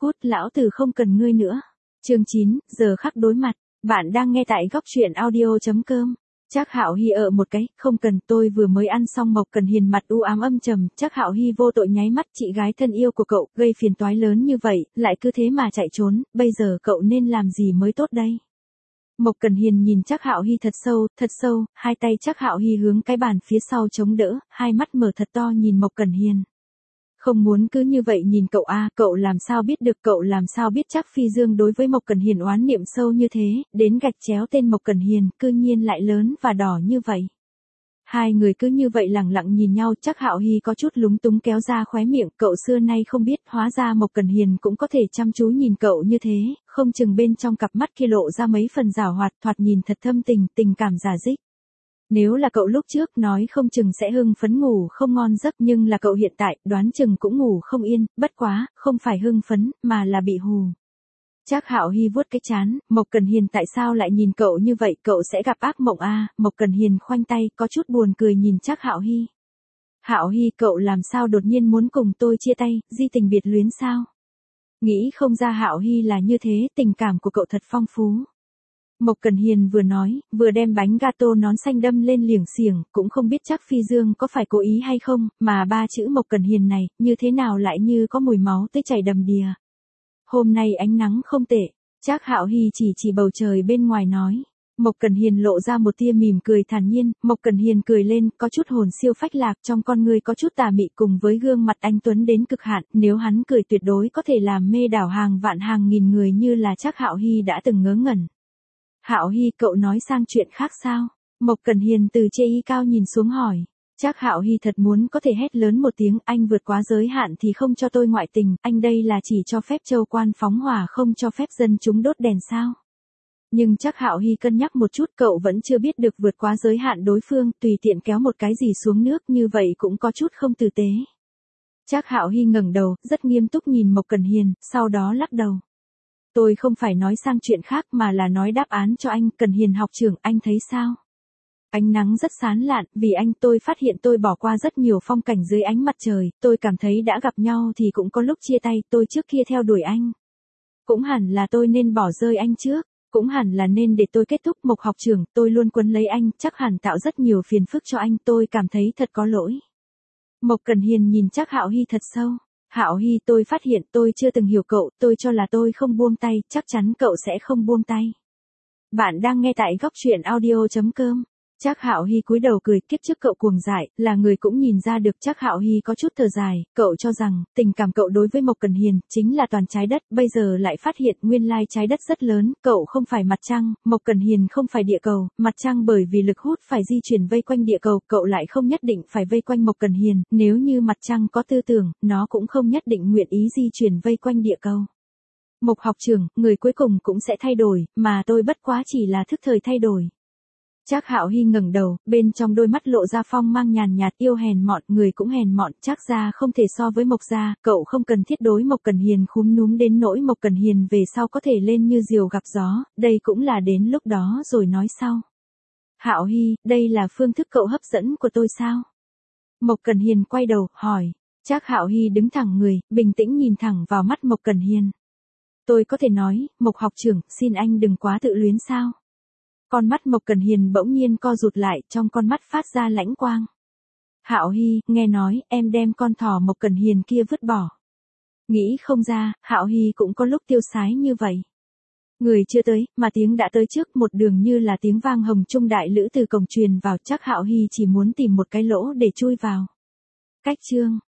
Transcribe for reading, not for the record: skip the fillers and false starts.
Cút, lão tử không cần ngươi nữa. Chương 9, giờ khắc đối mặt. Bạn đang nghe tại góc truyện audio.com. Trác Hạo Hy một cái, không cần, tôi vừa mới ăn xong. Mộc Cần Hiền mặt u ám âm trầm. Trác Hạo Hy vô tội nháy mắt, chị gái thân yêu của cậu, gây phiền toái lớn như vậy, lại cứ thế mà chạy trốn, bây giờ cậu nên làm gì mới tốt đây? Mộc Cần Hiền nhìn Trác Hạo Hy thật sâu, hai tay Trác Hạo Hy hướng cái bàn phía sau chống đỡ, hai mắt mở thật to nhìn Mộc Cần Hiền. Không muốn cứ như vậy nhìn cậu à, cậu làm sao biết được, cậu làm sao biết Trác Phi Dương đối với Mộc Cần Hiền oán niệm sâu như thế, đến gạch chéo tên Mộc Cần Hiền, cư nhiên lại lớn và đỏ như vậy. Hai người cứ như vậy lẳng lặng nhìn nhau, Trác Hạo Hy có chút lúng túng kéo ra khóe miệng, cậu xưa nay không biết, hóa ra Mộc Cần Hiền cũng có thể chăm chú nhìn cậu như thế, không chừng bên trong cặp mắt kia lộ ra mấy phần giảo hoạt, thoạt nhìn thật thâm tình, tình cảm rả rích. Nếu là cậu lúc trước nói không chừng sẽ hưng phấn ngủ không ngon giấc, nhưng là cậu hiện tại, đoán chừng cũng ngủ không yên, bất quá, không phải hưng phấn, mà là bị hù. Trác Hạo Hy vuốt cái trán, Mộc Cần Hiền tại sao lại nhìn cậu như vậy, cậu sẽ gặp ác mộng à? Mộc Cần Hiền khoanh tay, có chút buồn cười nhìn Trác Hạo Hy. Hạo Hy, cậu làm sao đột nhiên muốn cùng tôi chia tay, di tình biệt luyến sao? Nghĩ không ra Hạo Hy là như thế, tình cảm của cậu thật phong phú. Mộc Cần Hiền vừa nói, vừa đem bánh gato nón xanh đâm lên liềng xiềng, cũng không biết Trác Phi Dương có phải cố ý hay không, mà ba chữ Mộc Cần Hiền này, như thế nào lại như có mùi máu tươi chảy đầm đìa. Hôm nay ánh nắng không tệ, Trác Hạo Hy chỉ bầu trời bên ngoài nói. Mộc Cần Hiền lộ ra một tia mỉm cười thản nhiên, Mộc Cần Hiền cười lên, có chút hồn siêu phách lạc, trong con người có chút tà mị cùng với gương mặt anh tuấn đến cực hạn, nếu hắn cười tuyệt đối có thể làm mê đảo hàng vạn hàng nghìn người như là Trác Hạo Hy đã từng ngớ ngẩn. Hạo Hy, cậu nói sang chuyện khác sao? Mộc Cần Hiền từ trên cao nhìn xuống hỏi. Trác Hạo Hy thật muốn có thể hét lớn một tiếng, anh vượt quá giới hạn thì không cho tôi ngoại tình, anh đây là chỉ cho phép châu quan phóng hỏa không cho phép dân chúng đốt đèn sao? Nhưng Trác Hạo Hy cân nhắc một chút, cậu vẫn chưa biết được vượt quá giới hạn đối phương, tùy tiện kéo một cái gì xuống nước như vậy cũng có chút không tử tế. Trác Hạo Hy ngẩng đầu, rất nghiêm túc nhìn Mộc Cần Hiền, sau đó lắc đầu. Tôi không phải nói sang chuyện khác mà là nói đáp án cho anh, Cần Hiền học trưởng, anh thấy sao? Ánh nắng rất sáng lạn, vì anh tôi phát hiện tôi bỏ qua rất nhiều phong cảnh dưới ánh mặt trời, tôi cảm thấy đã gặp nhau thì cũng có lúc chia tay, tôi trước kia theo đuổi anh. Cũng hẳn là tôi nên bỏ rơi anh trước, cũng hẳn là nên để tôi kết thúc. Mộc học trưởng, tôi luôn quấn lấy anh, chắc hẳn tạo rất nhiều phiền phức cho anh, tôi cảm thấy thật có lỗi. Mộc Cần Hiền nhìn Trác Hạo Hy thật sâu. Hạo Hy, tôi phát hiện tôi chưa từng hiểu cậu, tôi cho là tôi không buông tay, chắc chắn cậu sẽ không buông tay. Bạn đang nghe tại góc truyện audio.com. Trác Hạo Hy cúi đầu cười, kiếp trước cậu cuồng dại, là người cũng nhìn ra được. Trác Hạo Hy có chút thở dài, cậu cho rằng, tình cảm cậu đối với Mộc Cần Hiền, chính là toàn trái đất, bây giờ lại phát hiện nguyên lai trái đất rất lớn, cậu không phải mặt trăng, Mộc Cần Hiền không phải địa cầu, mặt trăng bởi vì lực hút phải di chuyển vây quanh địa cầu, cậu lại không nhất định phải vây quanh Mộc Cần Hiền, nếu như mặt trăng có tư tưởng, nó cũng không nhất định nguyện ý di chuyển vây quanh địa cầu. Mộc học trưởng, người cuối cùng cũng sẽ thay đổi, mà tôi bất quá chỉ là thức thời thay đổi. Trác Hạo Hy ngẩng đầu, bên trong đôi mắt lộ ra phong mang nhàn nhạt, yêu hèn mọn, người cũng hèn mọn, Trác gia không thể so với Mộc gia, cậu không cần thiết đối Mộc Cần Hiền khúm núm đến nỗi Mộc Cần Hiền về sau có thể lên như diều gặp gió, đây cũng là đến lúc đó rồi nói sau. Hạo Hy, đây là phương thức cậu hấp dẫn của tôi sao? Mộc Cần Hiền quay đầu, hỏi. Trác Hạo Hy đứng thẳng người, bình tĩnh nhìn thẳng vào mắt Mộc Cần Hiền. Tôi có thể nói, Mộc học trưởng, xin anh đừng quá tự luyến sao? Con mắt Mộc Cần Hiền bỗng nhiên co rụt lại, trong con mắt phát ra lãnh quang. Hạo Hy, nghe nói, em đem con thỏ Mộc Cần Hiền kia vứt bỏ. Nghĩ không ra, Hạo Hy cũng có lúc tiêu sái như vậy. Người chưa tới, mà tiếng đã tới trước, một đường như là tiếng vang hồng trung đại lữ từ cổng truyền vào. Trác Hạo Hy chỉ muốn tìm một cái lỗ để chui vào. Cách chương.